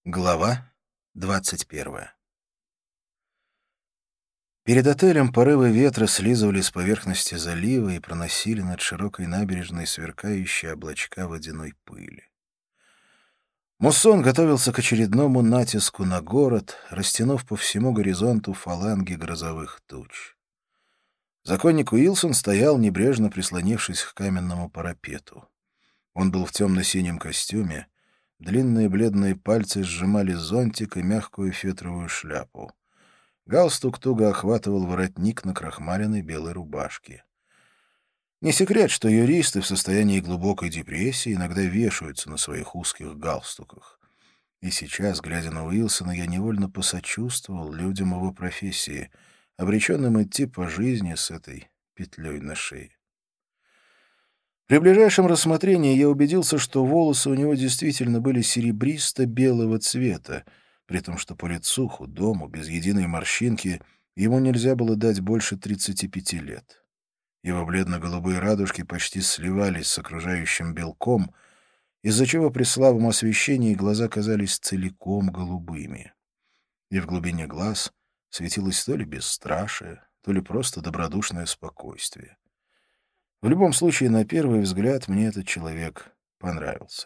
Глава 21. Перед отелем порывы ветра слизывали с поверхности залива и проносили над широкой набережной сверкающие облачка водяной пыли. Муссон готовился к очередному натиску на город, растянув по всему горизонту фаланги грозовых туч. Законник Уилсон стоял, небрежно прислонившись к каменному парапету. Он был в темно-синем костюме, длинные бледные пальцы сжимали зонтик и мягкую фетровую шляпу. Галстук туго охватывал воротник на крахмаленной белой рубашке. Не секрет, что юристы в состоянии глубокой депрессии иногда вешаются на своих узких галстуках. И сейчас, глядя на Уилсона, я невольно посочувствовал людям его профессии, обреченным идти по жизни с этой петлей на шее. При ближайшем рассмотрении я убедился, что волосы у него действительно были серебристо-белого цвета, при том, что по лицу, худому, без единой морщинки, ему нельзя было дать больше 35 лет. Его бледно-голубые радужки почти сливались с окружающим белком, из-за чего при слабом освещении глаза казались целиком голубыми. И в глубине глаз светилось то ли бесстрашие, то ли просто добродушное спокойствие. В любом случае, на первый взгляд, мне этот человек понравился.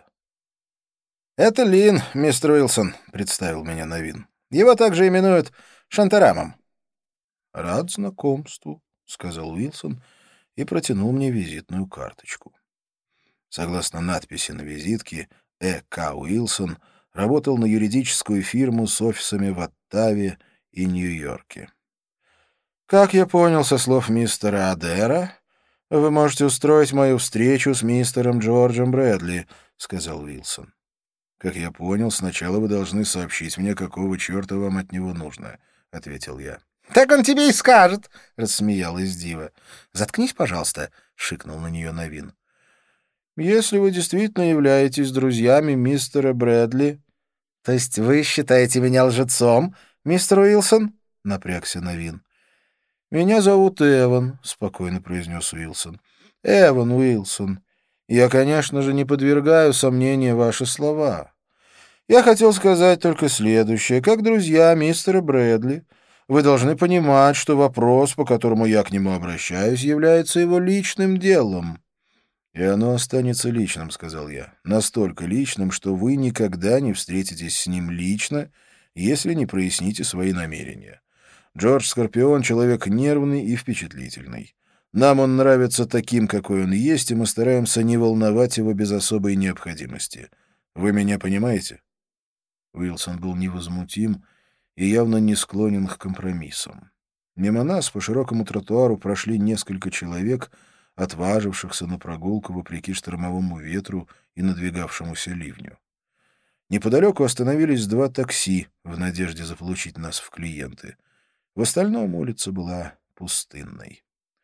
«Это Лин, мистер Уилсон», — представил меня Новин. «Его также именуют Шантарамом». «Рад знакомству», — сказал Уилсон и протянул мне визитную карточку. Согласно надписи на визитке, К. Уилсон работал на юридическую фирму с офисами в Оттаве и Нью-Йорке. «Как я понял со слов мистера Адера, вы можете устроить мою встречу с мистером Джорджем Брэдли», — сказал Уилсон. «Как я понял, сначала вы должны сообщить мне, какого черта вам от него нужно», — ответил я. «Так он тебе и скажет», — рассмеялась Дива. «Заткнись, пожалуйста», — шикнул на нее Новин. «Если вы действительно являетесь друзьями мистера Брэдли...» «То есть вы считаете меня лжецом, мистер Уилсон?» — напрягся Новин. «Меня зовут Эван», — спокойно произнес Уилсон. «Эван Уилсон. Я, конечно же, не подвергаю сомнению ваши слова. Я хотел сказать только следующее. Как друзья мистера Брэдли, вы должны понимать, что вопрос, по которому я к нему обращаюсь, является его личным делом». «И оно останется личным», — сказал я. «Настолько личным, что вы никогда не встретитесь с ним лично, если не проясните свои намерения. Джордж Скорпион — человек нервный и впечатлительный. Нам он нравится таким, какой он есть, и мы стараемся не волновать его без особой необходимости. Вы меня понимаете?» Уилсон был невозмутим и явно не склонен к компромиссам. Мимо нас по широкому тротуару прошли несколько человек, отважившихся на прогулку вопреки штормовому ветру и надвигавшемуся ливню. Неподалеку остановились два такси в надежде заполучить нас в клиенты. В остальном улица была пустынной.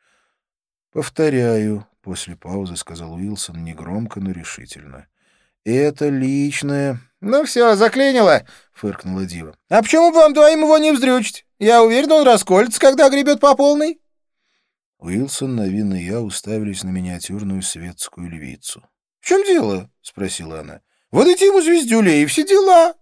«Повторяю», — после паузы сказал Уилсон негромко, но решительно. «Это личное...» «Ну все, заклинило», — фыркнула Дива. «А почему бы вам двоим его не вздрючить? Я уверен, он расколется, когда гребет по полной». Уилсон, Новин и я уставились на миниатюрную светскую львицу. «В чем дело?» — спросила она. «Выдайте ему звездюлей и все дела».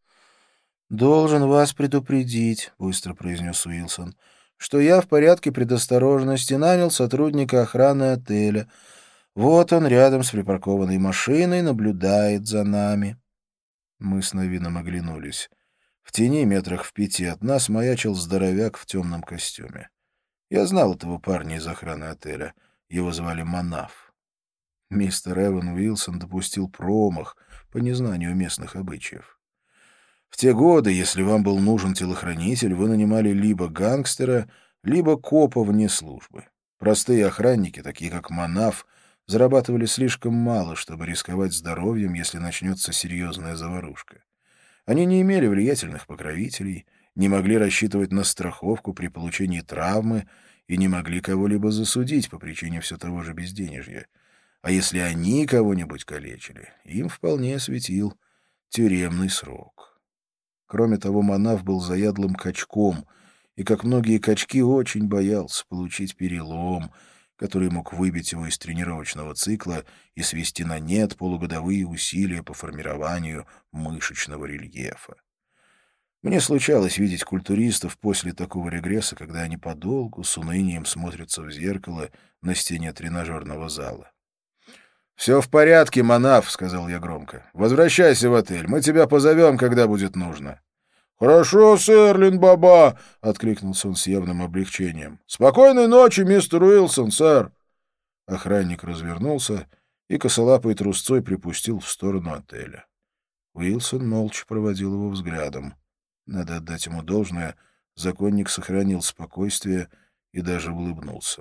«Должен вас предупредить», — быстро произнес Уилсон, «что я в порядке предосторожности нанял сотрудника охраны отеля. Вот он рядом с припаркованной машиной наблюдает за нами». Мы с Новином оглянулись. В тени метрах в 5 от нас маячил здоровяк в темном костюме. Я знал этого парня из охраны отеля. Его звали Манаф. Мистер Эван Уилсон допустил промах по незнанию местных обычаев. В те годы, если вам был нужен телохранитель, вы нанимали либо гангстера, либо копа вне службы. Простые охранники, такие как Манаф, зарабатывали слишком мало, чтобы рисковать здоровьем, если начнется серьезная заварушка. Они не имели влиятельных покровителей, не могли рассчитывать на страховку при получении травмы и не могли кого-либо засудить по причине все того же безденежья. А если они кого-нибудь калечили, им вполне светил тюремный срок. Кроме того, Манаф был заядлым качком и, как многие качки, очень боялся получить перелом, который мог выбить его из тренировочного цикла и свести на нет полугодовые усилия по формированию мышечного рельефа. Мне случалось видеть культуристов после такого регресса, когда они подолгу с унынием смотрятся в зеркало на стене тренажерного зала. «Все в порядке, Манав», — сказал я громко. «Возвращайся в отель, мы тебя позовем, когда будет нужно». «Хорошо, сэр Лин-Баба», — откликнулся он с явным облегчением. «Спокойной ночи, мистер Уилсон, сэр». Охранник развернулся и косолапой трусцой припустил в сторону отеля. Уилсон молча проводил его взглядом. Надо отдать ему должное, законник сохранил спокойствие и даже улыбнулся.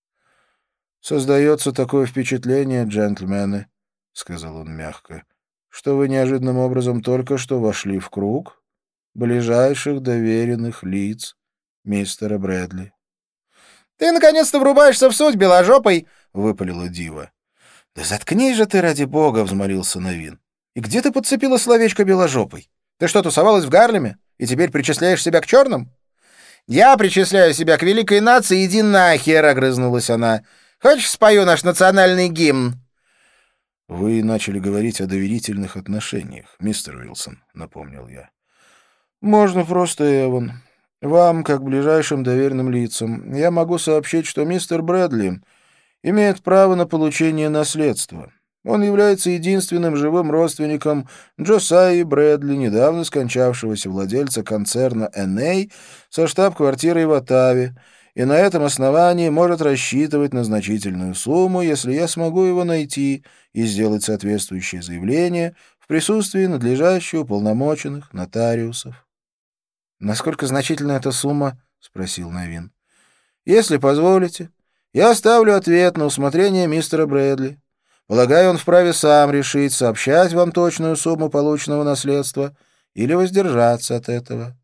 «Создается такое впечатление, джентльмены», — сказал он мягко, — «что вы неожиданным образом только что вошли в круг ближайших доверенных лиц мистера Брэдли». «Ты наконец-то врубаешься в суть, беложопый!» — выпалила дива. «Да заткнись же ты, ради бога!» — взмолился Новин. «И где ты подцепила словечко беложопый? Ты что, тусовалась в Гарлеме и теперь причисляешь себя к черным?» «Я причисляю себя к великой нации, иди нахер!» — огрызнулась она. «Хочешь, спою наш национальный гимн?» «Вы начали говорить о доверительных отношениях, мистер Уилсон», — напомнил я. «Можно просто, Эван. Вам, как ближайшим доверенным лицам, я могу сообщить, что мистер Брэдли имеет право на получение наследства. Он является единственным живым родственником Джосайи Брэдли, недавно скончавшегося владельца концерна «Н.А.» со штаб-квартирой в Оттаве, и на этом основании может рассчитывать на значительную сумму, если я смогу его найти и сделать соответствующее заявление в присутствии надлежащих уполномоченных нотариусов». «Насколько значительна эта сумма?» — спросил Новин. «Если позволите, я оставлю ответ на усмотрение мистера Брэдли. Полагаю, он вправе сам решить, сообщать вам точную сумму полученного наследства или воздержаться от этого».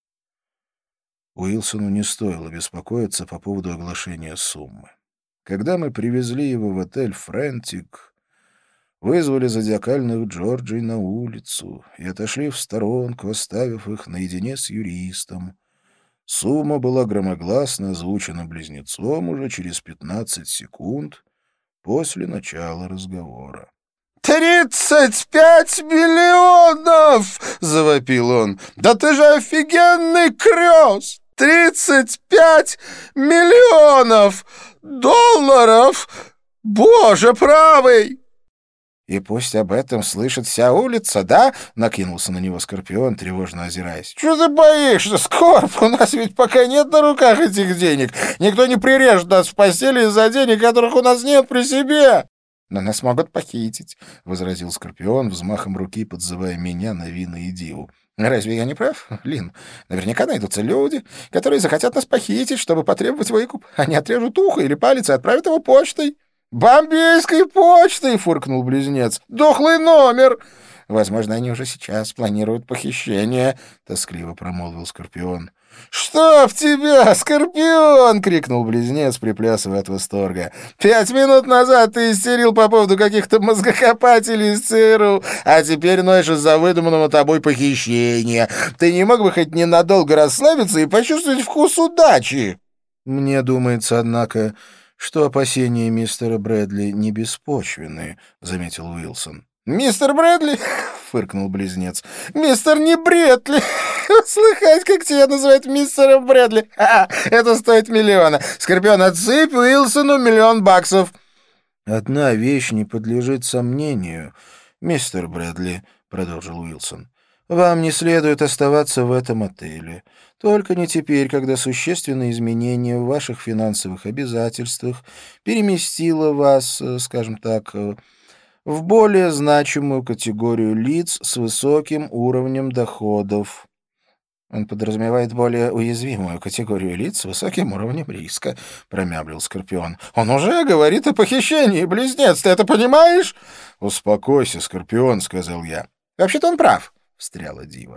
Уилсону не стоило беспокоиться по поводу оглашения суммы. Когда мы привезли его в отель «Фрэнтик», вызвали зодиакальных Джорджей на улицу и отошли в сторонку, оставив их наедине с юристом, сумма была громогласно озвучена близнецом уже через 15 секунд после начала разговора. 35 миллионов! — завопил он. — Да ты же офигенный крёс! 35 миллионов долларов! Боже правый! — И пусть об этом слышит вся улица, да? — накинулся на него Скорпион, тревожно озираясь. — Чего ты боишься, Скорп? У нас ведь пока нет на руках этих денег. Никто не прирежет нас в постели из-за денег, которых у нас нет при себе. — Но нас могут похитить, — возразил Скорпион, взмахом руки подзывая меня, Новина и Диву. — Разве я не прав, Лин? Наверняка найдутся люди, которые захотят нас похитить, чтобы потребовать выкуп. Они отрежут ухо или палец и отправят его почтой. — Бомбейской почтой! — фыркнул близнец. — Дохлый номер! — Возможно, они уже сейчас планируют похищение, — тоскливо промолвил Скорпион. — «Чтоб тебя, Скорпион!» — крикнул близнец, приплясывая от восторга. 5 минут назад ты истерил по поводу каких-то мозгокопателей из ЦРУ, а теперь ноешь из-за выдуманного тобой похищения. Ты не мог бы хоть ненадолго расслабиться и почувствовать вкус удачи?» «Мне думается, однако, что опасения мистера Брэдли не беспочвенны», — заметил Уилсон. «Мистер Брэдли?» — фыркнул близнец. «Мистер не Брэдли! Слыхать, как тебя называют мистером Брэдли! Это стоит миллиона! Скорпион, отсыпь Уилсону $1 миллион!» «Одна вещь не подлежит сомнению, мистер Брэдли», — продолжил Уилсон. «Вам не следует оставаться в этом отеле. Только не теперь, когда существенные изменения в ваших финансовых обязательствах переместило вас, скажем так, в более значимую категорию лиц с высоким уровнем доходов». «Он подразумевает более уязвимую категорию лиц с высоким уровнем риска», — промямлил Скорпион. «Он уже говорит о похищении, близнец, ты это понимаешь?» «Успокойся, Скорпион», — сказал я. «Вообще-то он прав», — встряла Дива.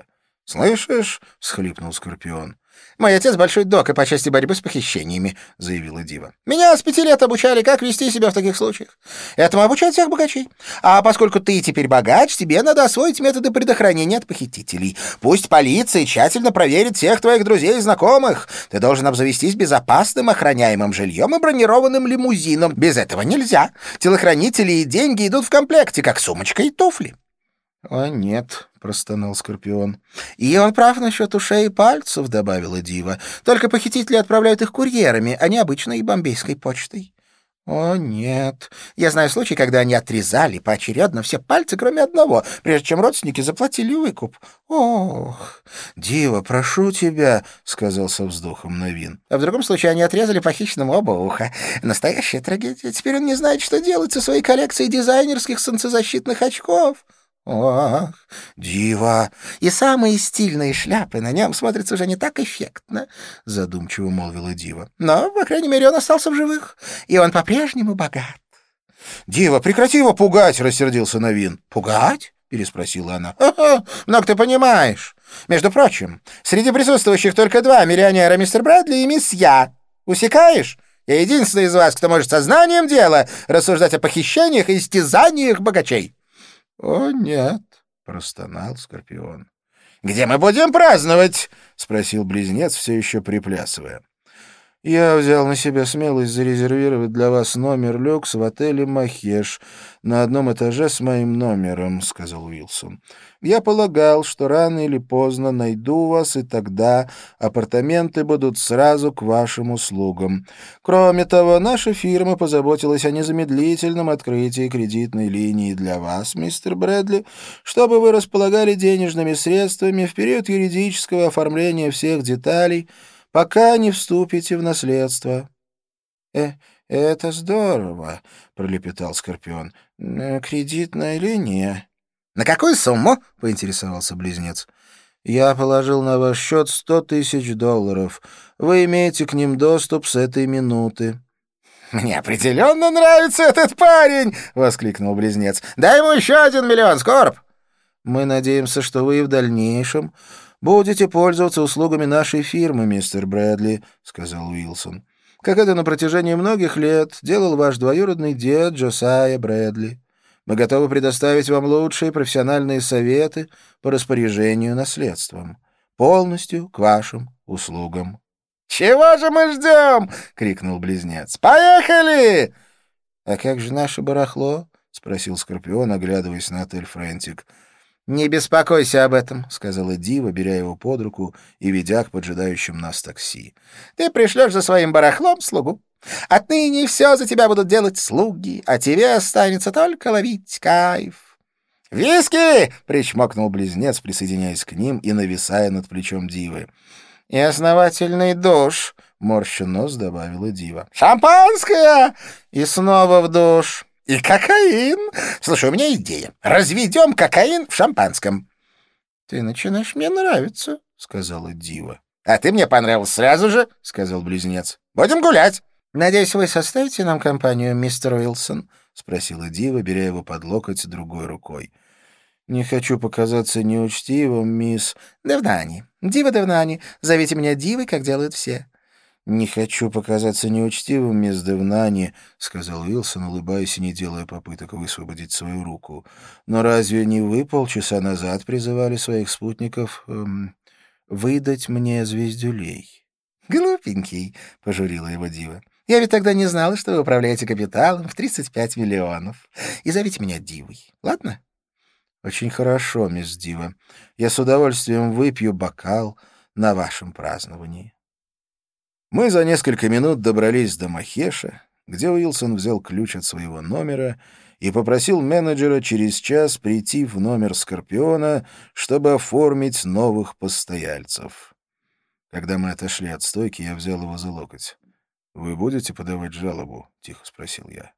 «Слышишь?» — всхлипнул Скорпион. «Мой отец большой док и по части борьбы с похищениями», — заявила Дива. «Меня с 5 лет обучали, как вести себя в таких случаях. Этому обучают всех богачей. А поскольку ты теперь богач, тебе надо освоить методы предохранения от похитителей. Пусть полиция тщательно проверит всех твоих друзей и знакомых. Ты должен обзавестись безопасным охраняемым жильем и бронированным лимузином. Без этого нельзя. Телохранители и деньги идут в комплекте, как сумочка и туфли». «О, нет», — простонал Скорпион. «И он прав насчет ушей и пальцев», — добавила Дива. «Только похитители отправляют их курьерами, а не обычной бомбейской почтой». «О, нет». «Я знаю случай, когда они отрезали поочередно все пальцы, кроме одного, прежде чем родственники заплатили выкуп». «Ох, Дива, прошу тебя», — сказал со вздохом Новин. А в другом случае они отрезали похищенному оба уха. Настоящая трагедия. Теперь он не знает, что делать со своей коллекцией дизайнерских солнцезащитных очков». «Ох, Дива!» «И самые стильные шляпы на нем смотрятся уже не так эффектно», — задумчиво молвила Дива. «но, по крайней мере, он остался в живых, и он по-прежнему богат». «Дива, прекрати его пугать!» — рассердился Новин. «Пугать?» — переспросила она. «Ха-ха, много ты понимаешь. Между прочим, среди присутствующих только 2 миллионера, мистер Брэдли и мисс Я. Усекаешь? Я единственный из вас, кто может сознанием дела рассуждать о похищениях и истязаниях богачей». «О, нет», — простонал Скорпион. «Где мы будем праздновать?» — спросил близнец, все еще приплясывая. «Я взял на себя смелость зарезервировать для вас номер люкс в отеле «Махеш» на одном этаже с моим номером», — сказал Уилсон. «Я полагал, что рано или поздно найду вас, и тогда апартаменты будут сразу к вашим услугам. Кроме того, наша фирма позаботилась о незамедлительном открытии кредитной линии для вас, мистер Брэдли, чтобы вы располагали денежными средствами в период юридического оформления всех деталей, пока не вступите в наследство». Это здорово», — пролепетал Скорпион. «Кредитная линия». «На какую сумму?» — поинтересовался близнец. «Я положил на ваш счет $100,000. Вы имеете к ним доступ с этой минуты». «Мне определенно нравится этот парень!» — воскликнул близнец. «Дай ему еще 1 миллион, Скорб!» «Мы надеемся, что вы и в дальнейшем будете пользоваться услугами нашей фирмы, мистер Брэдли», — сказал Уилсон. «Как это на протяжении многих лет делал ваш двоюродный дед Джосайя Брэдли. Мы готовы предоставить вам лучшие профессиональные советы по распоряжению наследством. Полностью к вашим услугам». «Чего же мы ждем?» — крикнул близнец. «Поехали!» «А как же наше барахло?» — спросил Скорпион, оглядываясь на отель «Фрэнтик». «Не беспокойся об этом», — сказала Дива, беря его под руку и ведя к поджидающим нас такси. «Ты пришлешь за своим барахлом слугу. Отныне все за тебя будут делать слуги, а тебе останется только ловить кайф». «Виски!» — причмокнул близнец, присоединяясь к ним и нависая над плечом Дивы. «И основательный душ», — морща нос добавила Дива. «Шампанское!» «И снова в душ». «И кокаин! Слушай, у меня идея. Разведем кокаин в шампанском». «Ты начинаешь мне нравиться», — сказала Дива. «А ты мне понравился сразу же», — сказал близнец. «Будем гулять». «Надеюсь, вы составите нам компанию, мистер Уилсон?» — спросила Дива, беря его под локоть другой рукой. «Не хочу показаться неучтивым, мисс...» «Девнани. Дива Девнани. Зовите меня Дивой, как делают все». «Не хочу показаться неучтивым, мисс Девнани», — сказал Уилсон, улыбаясь и не делая попыток высвободить свою руку. «Но разве не вы полчаса назад призывали своих спутников выдать мне звездюлей?» «Глупенький», — пожурила его Дива. «Я ведь тогда не знала, что вы управляете капиталом в 35 миллионов. И зовите меня Дивой, ладно?» «Очень хорошо, мисс Дива. Я с удовольствием выпью бокал на вашем праздновании». Мы за несколько минут добрались до Махеша, где Уилсон взял ключ от своего номера и попросил менеджера через час прийти в номер Скорпиона, чтобы оформить новых постояльцев. Когда мы отошли от стойки, я взял его за локоть. «Вы будете подавать жалобу?» — тихо спросил я.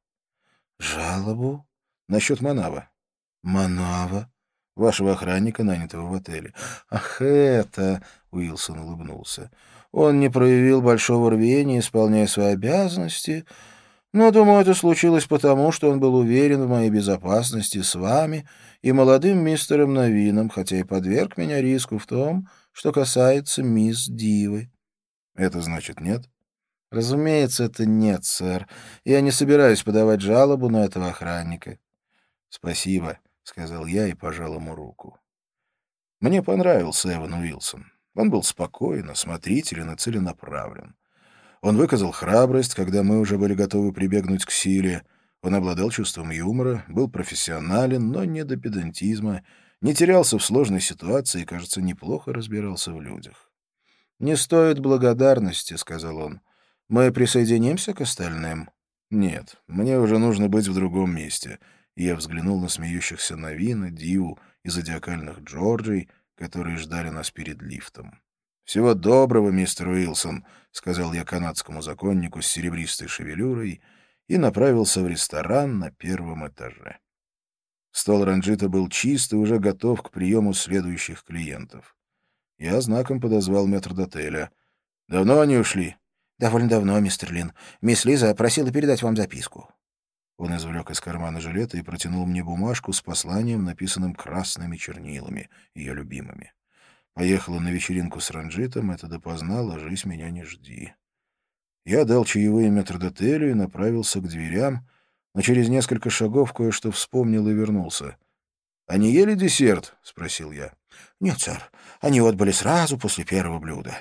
«Жалобу? Насчет Манава». «Манава? Вашего охранника, нанятого в отеле». «Ах, это...» — Уилсон улыбнулся. «Он не проявил большого рвения, исполняя свои обязанности, Но, думаю, это случилось потому, что он был уверен в моей безопасности с вами и молодым мистером Новином, хотя и подверг меня риску в том, что касается мисс Дивы». «Это значит нет?» «Разумеется, это нет, сэр. Я не собираюсь подавать жалобу на этого охранника». «Спасибо», — сказал я и пожал ему руку. Мне понравился Эван Уилсон. Он был спокоен, осмотрителен и целенаправлен. Он выказал храбрость, когда мы уже были готовы прибегнуть к силе. Он обладал чувством юмора, был профессионален, но не до педантизма, не терялся в сложной ситуации и, кажется, неплохо разбирался в людях. «Не стоит благодарности», — сказал он. «Мы присоединимся к остальным?» «Нет, мне уже нужно быть в другом месте». И я взглянул на смеющихся Новина, Диву и зодиакальных Джорджей, которые ждали нас перед лифтом. «Всего доброго, мистер Уилсон», — сказал я канадскому законнику с серебристой шевелюрой и направился в ресторан на первом этаже. Стол Ранджита был чист и уже готов к приему следующих клиентов. Я знаком подозвал метрдотеля. «Давно они ушли?» «Довольно давно, мистер Лин. Мисс Лиза просила передать вам записку». Он извлек из кармана жилета и протянул мне бумажку с посланием, написанным красными чернилами, ее любимыми. «Поехала на вечеринку с Ранджитом, это допоздна, ложись, меня не жди». Я дал чаевые метрдотелю и направился к дверям, но через несколько шагов кое-что вспомнил и вернулся. «Они ели десерт?» — спросил я. «Нет, сэр. Они отбыли сразу после первого блюда».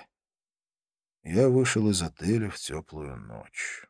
Я вышел из отеля в теплую ночь.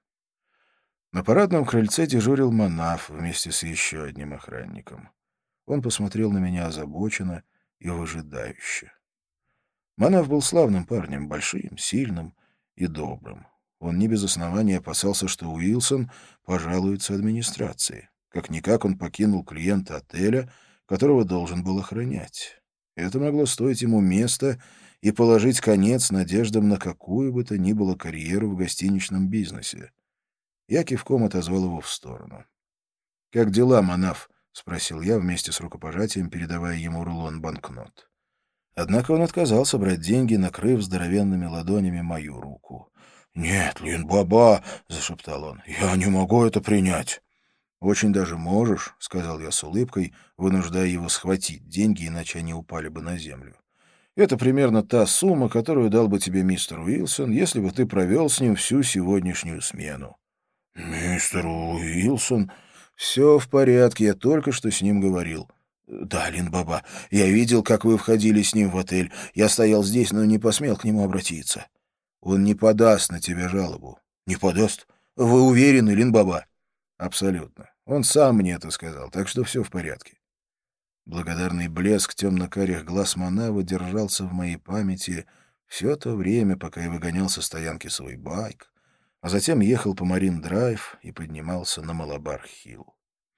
На парадном крыльце дежурил Манаф вместе с еще одним охранником. Он посмотрел на меня озабоченно и выжидающе. Манаф был славным парнем, большим, сильным и добрым. Он не без основания опасался, что Уилсон пожалуется администрации. Как-никак он покинул клиента отеля, которого должен был охранять. Это могло стоить ему места и положить конец надеждам на какую бы то ни было карьеру в гостиничном бизнесе. Я кивком отозвал его в сторону. «Как дела, Манаф?» — спросил я вместе с рукопожатием, передавая ему рулон банкнот. Однако он отказался брать деньги, накрыв здоровенными ладонями мою руку. «Нет, Лин-баба!» — зашептал он. «Я не могу это принять». «Очень даже можешь», — сказал я с улыбкой, вынуждая его схватить деньги, иначе они упали бы на землю. «Это примерно та сумма, которую дал бы тебе мистер Уилсон, если бы ты провел с ним всю сегодняшнюю смену». «Мистер Уилсон...» «Все в порядке, я только что с ним говорил». «Да, Лин-баба, я видел, как вы входили с ним в отель. Я стоял здесь, но не посмел к нему обратиться». «Он не подаст на тебя жалобу». «Не подаст? Вы уверены, Лин-баба?» «Абсолютно. Он сам мне это сказал, так что все в порядке». Благодарный блеск темно-карих глаз Манава держался в моей памяти все то время, пока я выгонял со стоянки свой байк, а затем ехал по Марин-драйв и поднимался на Малабар-хилл.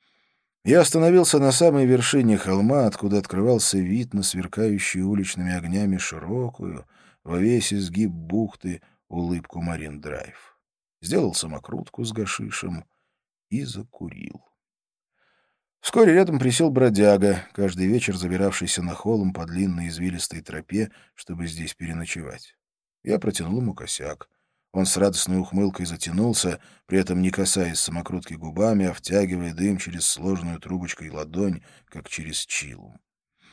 Я остановился на самой вершине холма, откуда открывался вид на сверкающую уличными огнями широкую, во весь изгиб бухты, улыбку Марин-драйв. Сделал самокрутку с гашишем и закурил. Вскоре рядом присел бродяга, каждый вечер забиравшийся на холм по длинной извилистой тропе, чтобы здесь переночевать. Я протянул ему косяк. Он с радостной ухмылкой затянулся, при этом не касаясь самокрутки губами, а втягивая дым через сложенную трубочкой ладонь, как через чилум.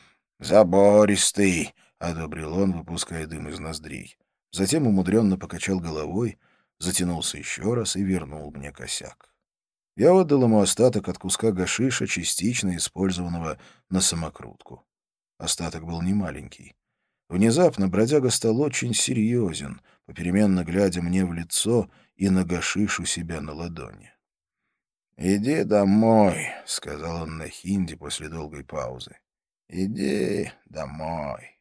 «Забористый!» — одобрил он, выпуская дым из ноздрей. Затем умудренно покачал головой, затянулся еще раз и вернул мне косяк. Я отдал ему остаток от куска гашиша, частично использованного на самокрутку. Остаток был немаленький. Внезапно бродяга стал очень серьезен, попеременно глядя мне в лицо и на гашиш у себя на ладони. «Иди домой», — сказал он на хинди после долгой паузы. «Иди домой».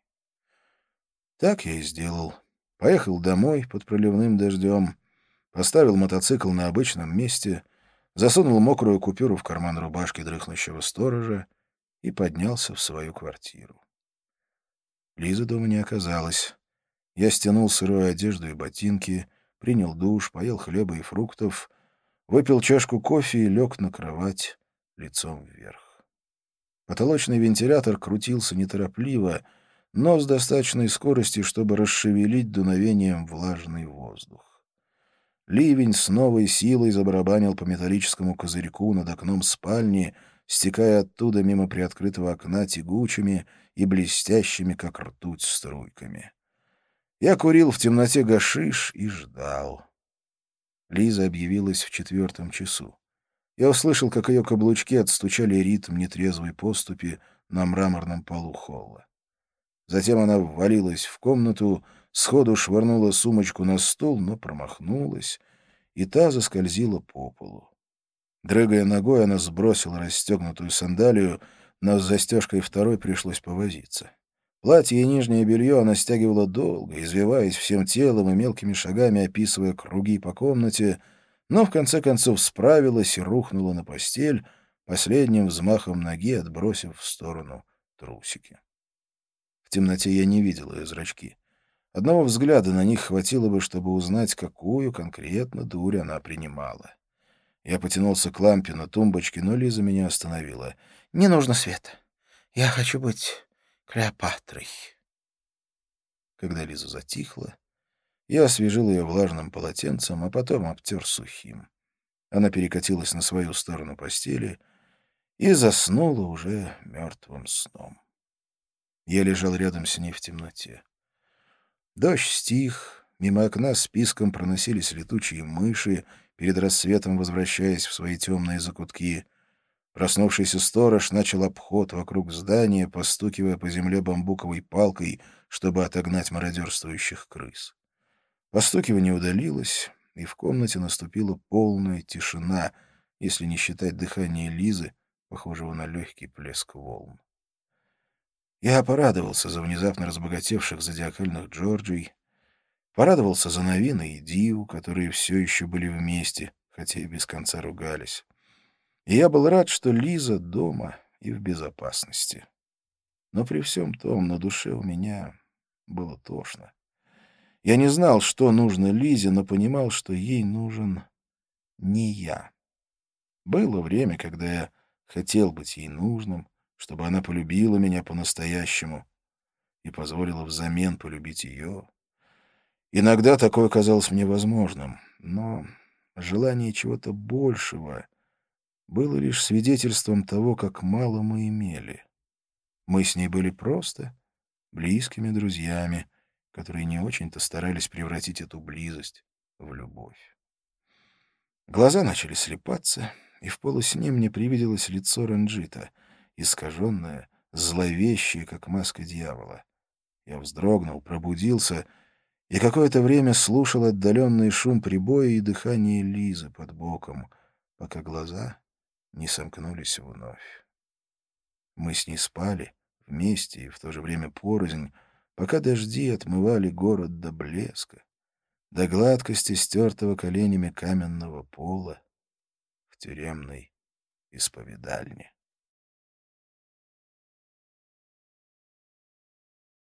Так я и сделал. Поехал домой под проливным дождем, поставил мотоцикл на обычном месте, засунул мокрую купюру в карман рубашки дрыхнущего сторожа и поднялся в свою квартиру. Лизы дома не оказалось. Я стянул сырую одежду и ботинки, принял душ, поел хлеба и фруктов, выпил чашку кофе и лег на кровать лицом вверх. Потолочный вентилятор крутился неторопливо, но с достаточной скоростью, чтобы расшевелить дуновением влажный воздух. Ливень с новой силой забарабанил по металлическому козырьку над окном спальни, стекая оттуда мимо приоткрытого окна тягучими и блестящими, как ртуть, струйками. Я курил в темноте гашиш и ждал. Лиза объявилась в 4 часу. Я услышал, как ее каблучки отстучали ритм нетрезвой поступи на мраморном полу холла. Затем она ввалилась в комнату, сходу швырнула сумочку на стол, но промахнулась, и та заскользила по полу. Дрыгая ногой, она сбросила расстегнутую сандалию, но с застежкой второй пришлось повозиться. Платье и нижнее белье она стягивала долго, извиваясь всем телом и мелкими шагами описывая круги по комнате, но в конце концов справилась и рухнула на постель, последним взмахом ноги отбросив в сторону трусики. В темноте я не видел ее зрачки. Одного взгляда на них хватило бы, чтобы узнать, какую конкретно дурь она принимала. Я потянулся к лампе на тумбочке, но Лиза меня остановила. «Не нужно света. Я хочу быть Клеопатрой». Когда Лиза затихла, я освежил ее влажным полотенцем, а потом обтер сухим. Она перекатилась на свою сторону постели и заснула уже мертвым сном. Я лежал рядом с ней в темноте. Дождь стих, мимо окна списком проносились летучие мыши, перед рассветом возвращаясь в свои темные закутки. Проснувшийся сторож начал обход вокруг здания, постукивая по земле бамбуковой палкой, чтобы отогнать мародерствующих крыс. Постукивание удалилось, и в комнате наступила полная тишина, если не считать дыхания Лизы, похожего на легкий плеск волн. Я порадовался за внезапно разбогатевших зодиакальных Джорджей, порадовался за Новина и Диву, которые все еще были вместе, хотя и без конца ругались. И я был рад, что Лиза дома и в безопасности. Но при всем том на душе у меня было тошно. Я не знал, что нужно Лизе, но понимал, что ей нужен не я. Было время, когда я хотел быть ей нужным, чтобы она полюбила меня по-настоящему и позволила взамен полюбить ее. Иногда такое казалось мне возможным, но желание чего-то большего было лишь свидетельством того, как мало мы имели. Мы с ней были просто близкими друзьями, которые не очень-то старались превратить эту близость в любовь. Глаза начали слепаться, и в полусне мне привиделось лицо Ранджита, искаженное, зловещее, как маска дьявола. Я вздрогнул, пробудился и какое-то время слушал отдаленный шум прибоя и дыхание Лизы под боком, пока глаза не сомкнулись вновь. Мы с ней спали вместе и в то же время порознь, пока дожди отмывали город до блеска, до гладкости стертого коленями каменного пола в тюремной исповедальне.